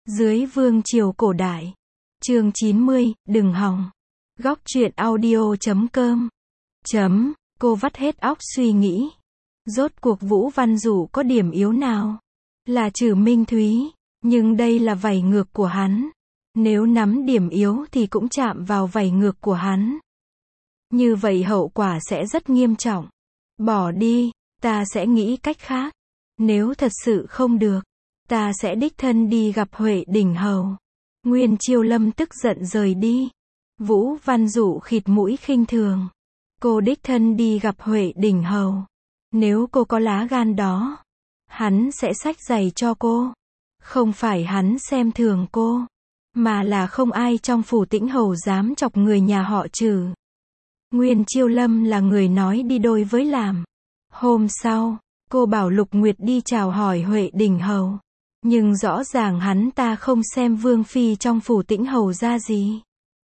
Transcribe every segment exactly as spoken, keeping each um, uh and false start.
Dưới vương triều cổ đại. Chương chín mươi, đừng hòng. Góc truyện audio chấm com. Chấm, cô vắt hết óc suy nghĩ. Rốt cuộc Vũ Văn Dụ có điểm yếu nào? Là Trử Minh Thúy, nhưng đây là vảy ngược của hắn. Nếu nắm điểm yếu thì cũng chạm vào vảy ngược của hắn. Như vậy hậu quả sẽ rất nghiêm trọng. Bỏ đi, ta sẽ nghĩ cách khác. Nếu thật sự không được, ta sẽ đích thân đi gặp Huệ Đình Hầu. Nguyên Chiêu Lâm tức giận rời đi. Vũ Văn Dụ khịt mũi khinh thường. Cô đích thân đi gặp Huệ Đình Hầu. Nếu cô có lá gan đó, hắn sẽ xách giày cho cô. Không phải hắn xem thường cô, mà là không ai trong phủ Tĩnh Hầu dám chọc người nhà họ Trử. Nguyên Chiêu Lâm là người nói đi đôi với làm. Hôm sau, cô bảo Lục Nguyệt đi chào hỏi Huệ Đình Hầu. Nhưng rõ ràng hắn ta không xem Vương Phi trong phủ Tĩnh Hầu ra gì,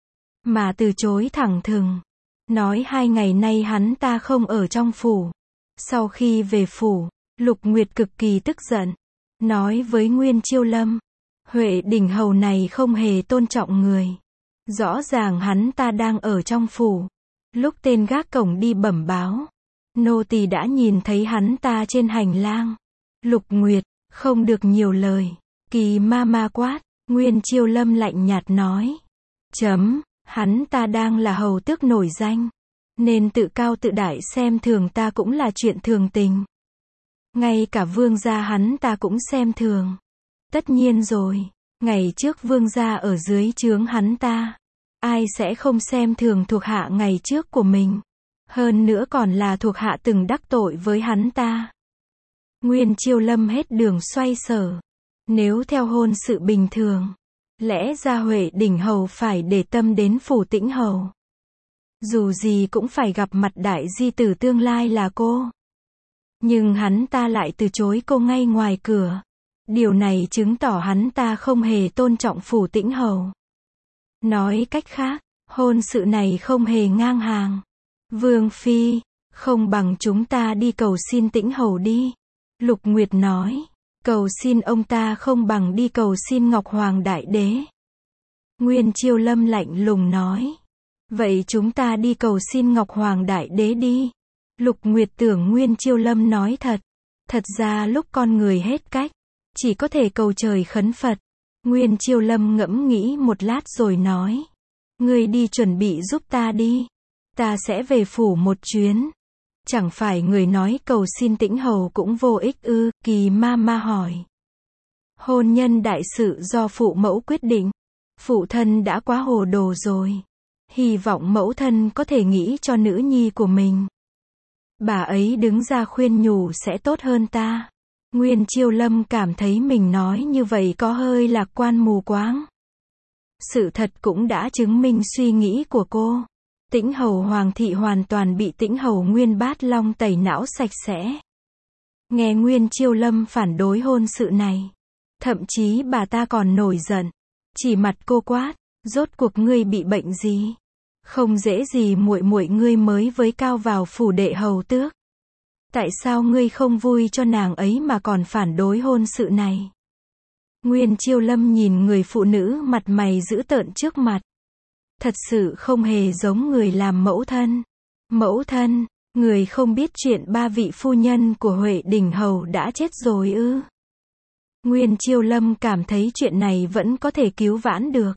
mà từ chối thẳng thừng. Nói hai ngày nay hắn ta không ở trong phủ. Sau khi về phủ, Lục Nguyệt cực kỳ tức giận. Nói với Nguyên Chiêu Lâm, Huệ Đình Hầu này không hề tôn trọng người. Rõ ràng hắn ta đang ở trong phủ. Lúc tên gác cổng đi bẩm báo, nô tỳ đã nhìn thấy hắn ta trên hành lang. Lục Nguyệt, không được nhiều lời. Kỳ ma ma quát. Nguyên Chiêu Lâm lạnh nhạt nói. Chấm, hắn ta đang là hầu tước nổi danh, nên tự cao tự đại xem thường ta cũng là chuyện thường tình. Ngay cả vương gia hắn ta cũng xem thường. Tất nhiên rồi, ngày trước vương gia ở dưới trướng hắn ta, ai sẽ không xem thường thuộc hạ ngày trước của mình. Hơn nữa còn là thuộc hạ từng đắc tội với hắn ta. Nguyên Chiêu Lâm hết đường xoay sở. Nếu theo hôn sự bình thường, lẽ ra Huệ Đình Hầu phải để tâm đến phủ Tĩnh Hầu. Dù gì cũng phải gặp mặt đại di tử tương lai là cô. Nhưng hắn ta lại từ chối cô ngay ngoài cửa. Điều này chứng tỏ hắn ta không hề tôn trọng phủ Tĩnh Hầu. Nói cách khác, hôn sự này không hề ngang hàng. Vương Phi, không bằng chúng ta đi cầu xin Tĩnh Hầu đi. Lục Nguyệt nói. Cầu xin ông ta không bằng đi cầu xin Ngọc Hoàng Đại Đế. Nguyên Chiêu Lâm lạnh lùng nói. Vậy chúng ta đi cầu xin Ngọc Hoàng Đại Đế đi. Lục Nguyệt tưởng Nguyên Chiêu Lâm nói thật. Thật ra lúc con người hết cách, chỉ có thể cầu trời khấn Phật. Nguyên Chiêu Lâm ngẫm nghĩ một lát rồi nói. Ngươi đi chuẩn bị giúp ta đi. Ta sẽ về phủ một chuyến. Chẳng phải người nói cầu xin Tĩnh Hầu cũng vô ích ư? Kỳ ma ma hỏi. Hôn nhân đại sự do phụ mẫu quyết định. Phụ thân đã quá hồ đồ rồi. Hy vọng mẫu thân có thể nghĩ cho nữ nhi của mình. Bà ấy đứng ra khuyên nhủ sẽ tốt hơn ta. Nguyên Chiêu Lâm cảm thấy mình nói như vậy có hơi lạc quan mù quáng. Sự thật cũng đã chứng minh suy nghĩ của cô. Tĩnh Hầu Hoàng thị hoàn toàn bị Tĩnh Hầu Nguyên Bát Long tẩy não sạch sẽ. Nghe Nguyên Chiêu Lâm phản đối hôn sự này, thậm chí bà ta còn nổi giận, chỉ mặt cô quát, rốt cuộc ngươi bị bệnh gì? Không dễ gì muội muội ngươi mới với cao vào phủ đệ hầu tước. Tại sao ngươi không vui cho nàng ấy mà còn phản đối hôn sự này? Nguyên Chiêu Lâm nhìn người phụ nữ mặt mày dữ tợn trước mặt. Thật sự không hề giống người làm mẫu thân. Mẫu thân, người không biết chuyện ba vị phu nhân của Huệ Đình Hầu đã chết rồi ư? Nguyên Chiêu Lâm cảm thấy chuyện này vẫn có thể cứu vãn được.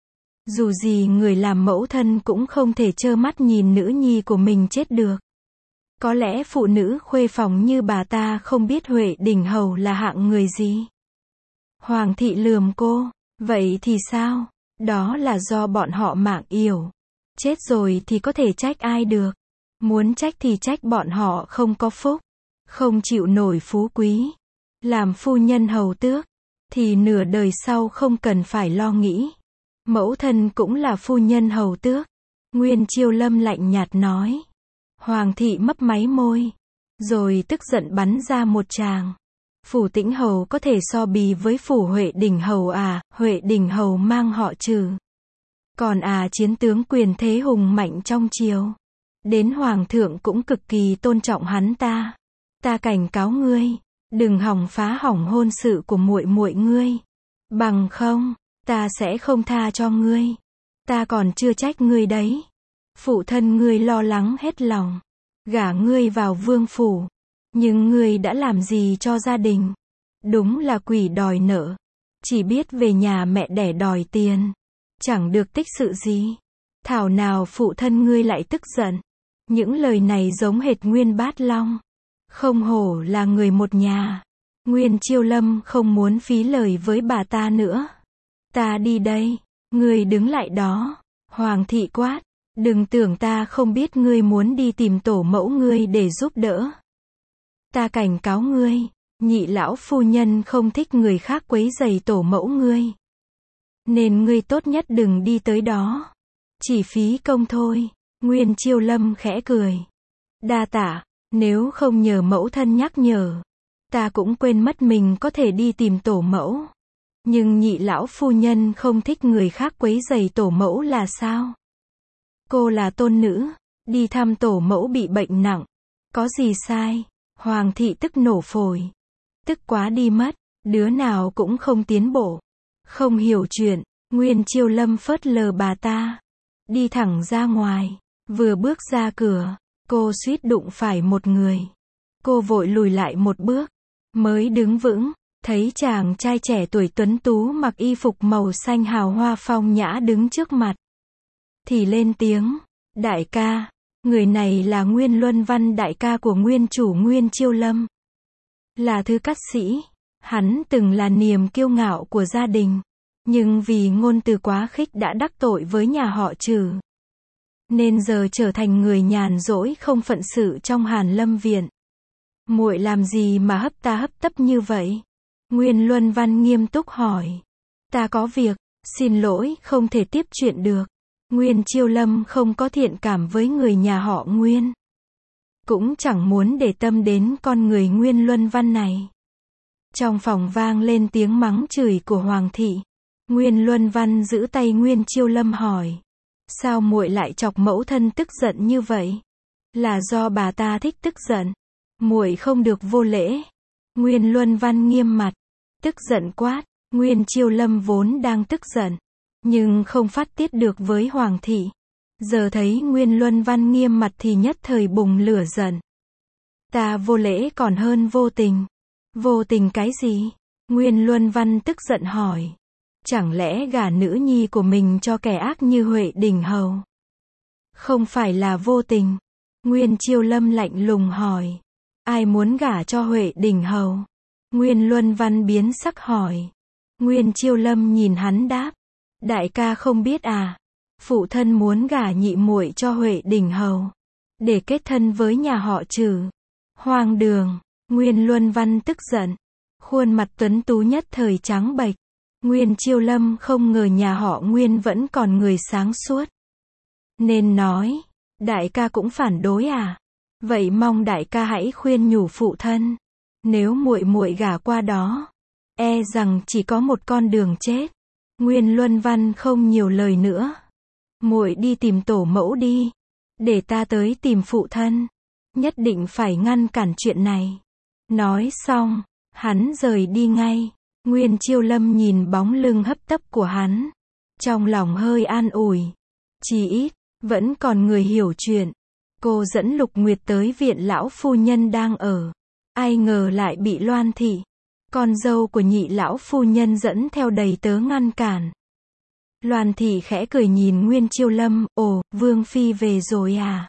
Dù gì người làm mẫu thân cũng không thể trơ mắt nhìn nữ nhi của mình chết được. Có lẽ phụ nữ khuê phòng như bà ta không biết Huệ Đình Hầu là hạng người gì. Hoàng thị lườm cô, vậy thì sao? Đó là do bọn họ mạng yểu. Chết rồi thì có thể trách ai được. Muốn trách thì trách bọn họ không có phúc, không chịu nổi phú quý. Làm phu nhân hầu tước, thì nửa đời sau không cần phải lo nghĩ. Mẫu thân cũng là phu nhân hầu tước. Nguyên Chiêu Lâm lạnh nhạt nói. Hoàng thị mấp máy môi, rồi tức giận bắn ra một tràng. Phủ Tĩnh Hầu có thể so bì với phủ Huệ Đình Hầu à? Huệ Đình Hầu mang họ Trử. Còn à chiến tướng quyền thế hùng mạnh trong triều. Đến hoàng thượng cũng cực kỳ tôn trọng hắn ta. Ta cảnh cáo ngươi, đừng hòng phá hỏng hôn sự của muội muội ngươi. Bằng không, ta sẽ không tha cho ngươi. Ta còn chưa trách ngươi đấy. Phụ thân ngươi lo lắng hết lòng, gả ngươi vào vương phủ. Nhưng ngươi đã làm gì cho gia đình? Đúng là quỷ đòi nợ. Chỉ biết về nhà mẹ đẻ đòi tiền. Chẳng được tích sự gì. Thảo nào phụ thân ngươi lại tức giận. Những lời này giống hệt Nguyên Bát Long. Không hổ là người một nhà. Nguyên Chiêu Lâm không muốn phí lời với bà ta nữa. Ta đi đây. Ngươi đứng lại đó. Hoàng thị quát. Đừng tưởng ta không biết ngươi muốn đi tìm tổ mẫu ngươi để giúp đỡ. Ta cảnh cáo ngươi, nhị lão phu nhân không thích người khác quấy rầy tổ mẫu ngươi. Nên ngươi tốt nhất đừng đi tới đó. Chỉ phí công thôi. Nguyên Chiêu Lâm khẽ cười. Đa tạ, nếu không nhờ mẫu thân nhắc nhở, ta cũng quên mất mình có thể đi tìm tổ mẫu. Nhưng nhị lão phu nhân không thích người khác quấy rầy tổ mẫu là sao? Cô là tôn nữ, đi thăm tổ mẫu bị bệnh nặng. Có gì sai? Hoàng thị tức nổ phổi. Tức quá đi mất, đứa nào cũng không tiến bộ. Không hiểu chuyện, Nguyên Chiêu Lâm phớt lờ bà ta. Đi thẳng ra ngoài, vừa bước ra cửa, cô suýt đụng phải một người. Cô vội lùi lại một bước, mới đứng vững, thấy chàng trai trẻ tuổi tuấn tú mặc y phục màu xanh hào hoa phong nhã đứng trước mặt. Thì lên tiếng, đại ca, người này là Nguyên Luân Văn đại ca của nguyên chủ Nguyên Chiêu Lâm. Là thứ cát sĩ, hắn từng là niềm kiêu ngạo của gia đình, nhưng vì ngôn từ quá khích đã đắc tội với nhà họ Trừ. Nên giờ trở thành người nhàn rỗi không phận sự trong Hàn Lâm viện. Muội làm gì mà hấp ta hấp tấp như vậy? Nguyên Luân Văn nghiêm túc hỏi. Ta có việc, xin lỗi không thể tiếp chuyện được. Nguyên Chiêu Lâm không có thiện cảm với người nhà họ Nguyên. Cũng chẳng muốn để tâm đến con người Nguyên Luân Văn này. Trong phòng vang lên tiếng mắng chửi của Hoàng thị. Nguyên Luân Văn giữ tay Nguyên Chiêu Lâm hỏi. Sao muội lại chọc mẫu thân tức giận như vậy? Là do bà ta thích tức giận. Muội không được vô lễ. Nguyên Luân Văn nghiêm mặt. Tức giận quát. Nguyên Chiêu Lâm vốn đang tức giận, nhưng không phát tiết được với Hoàng thị. Giờ thấy Nguyên Luân Văn nghiêm mặt thì nhất thời bùng lửa giận. Ta vô lễ còn hơn vô tình. Vô tình cái gì? Nguyên Luân Văn tức giận hỏi. Chẳng lẽ gả nữ nhi của mình cho kẻ ác như Huệ Đình Hầu? Không phải là vô tình. Nguyên Chiêu Lâm lạnh lùng hỏi. Ai muốn gả cho Huệ Đình Hầu? Nguyên Luân Văn biến sắc hỏi. Nguyên Chiêu Lâm nhìn hắn đáp. Đại ca không biết à? Phụ thân muốn gả nhị muội cho Huệ Đình Hầu, để kết thân với nhà họ Trừ. Hoang đường. Nguyên Luân Văn tức giận. Khuôn mặt tuấn tú nhất thời trắng bệch. Nguyên Chiêu Lâm không ngờ nhà họ Nguyên vẫn còn người sáng suốt. Nên nói, đại ca cũng phản đối à? Vậy mong đại ca hãy khuyên nhủ phụ thân. Nếu muội muội gả qua đó, e rằng chỉ có một con đường chết. Nguyên Luân Văn không nhiều lời nữa. Muội đi tìm tổ mẫu đi, để ta tới tìm phụ thân. Nhất định phải ngăn cản chuyện này. Nói xong, hắn rời đi ngay. Nguyên Chiêu Lâm nhìn bóng lưng hấp tấp của hắn, trong lòng hơi an ủi. Chỉ ít, vẫn còn người hiểu chuyện. Cô dẫn Lục Nguyệt tới viện lão phu nhân đang ở. Ai ngờ lại bị Loan thị, con dâu của nhị lão phu nhân dẫn theo đầy tớ ngăn cản. Loan thị khẽ cười nhìn Nguyên Chiêu Lâm. Ồ, Vương Phi về rồi à?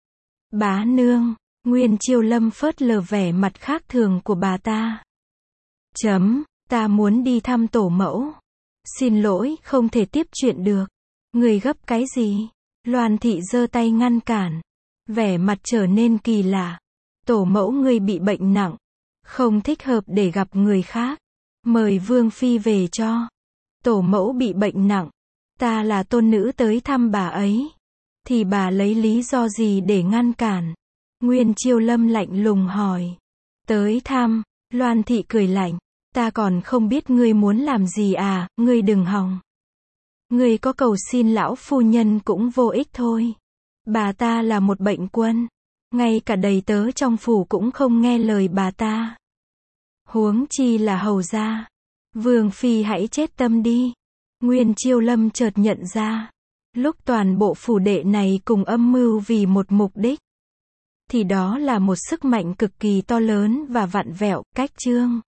Bá nương. Nguyên Chiêu Lâm phớt lờ vẻ mặt khác thường của bà ta. Chấm, ta muốn đi thăm tổ mẫu. Xin lỗi, không thể tiếp chuyện được. Người gấp cái gì? Loan thị giơ tay ngăn cản. Vẻ mặt trở nên kỳ lạ. Tổ mẫu ngươi bị bệnh nặng, không thích hợp để gặp người khác. Mời Vương Phi về cho. Tổ mẫu bị bệnh nặng, ta là tôn nữ tới thăm bà ấy, thì bà lấy lý do gì để ngăn cản? Nguyên Chiêu Lâm lạnh lùng hỏi. Tới thăm. Loan thị cười lạnh. Ta còn không biết ngươi muốn làm gì à? Ngươi đừng hòng. Ngươi có cầu xin lão phu nhân cũng vô ích thôi. Bà ta là một bệnh quân, ngay cả đầy tớ trong phủ cũng không nghe lời bà ta. Huống chi là hầu gia. Vương phi hãy chết tâm đi. Nguyên Chiêu Lâm chợt nhận ra, lúc toàn bộ phủ đệ này cùng âm mưu vì một mục đích, thì đó là một sức mạnh cực kỳ to lớn và vặn vẹo, cách chương.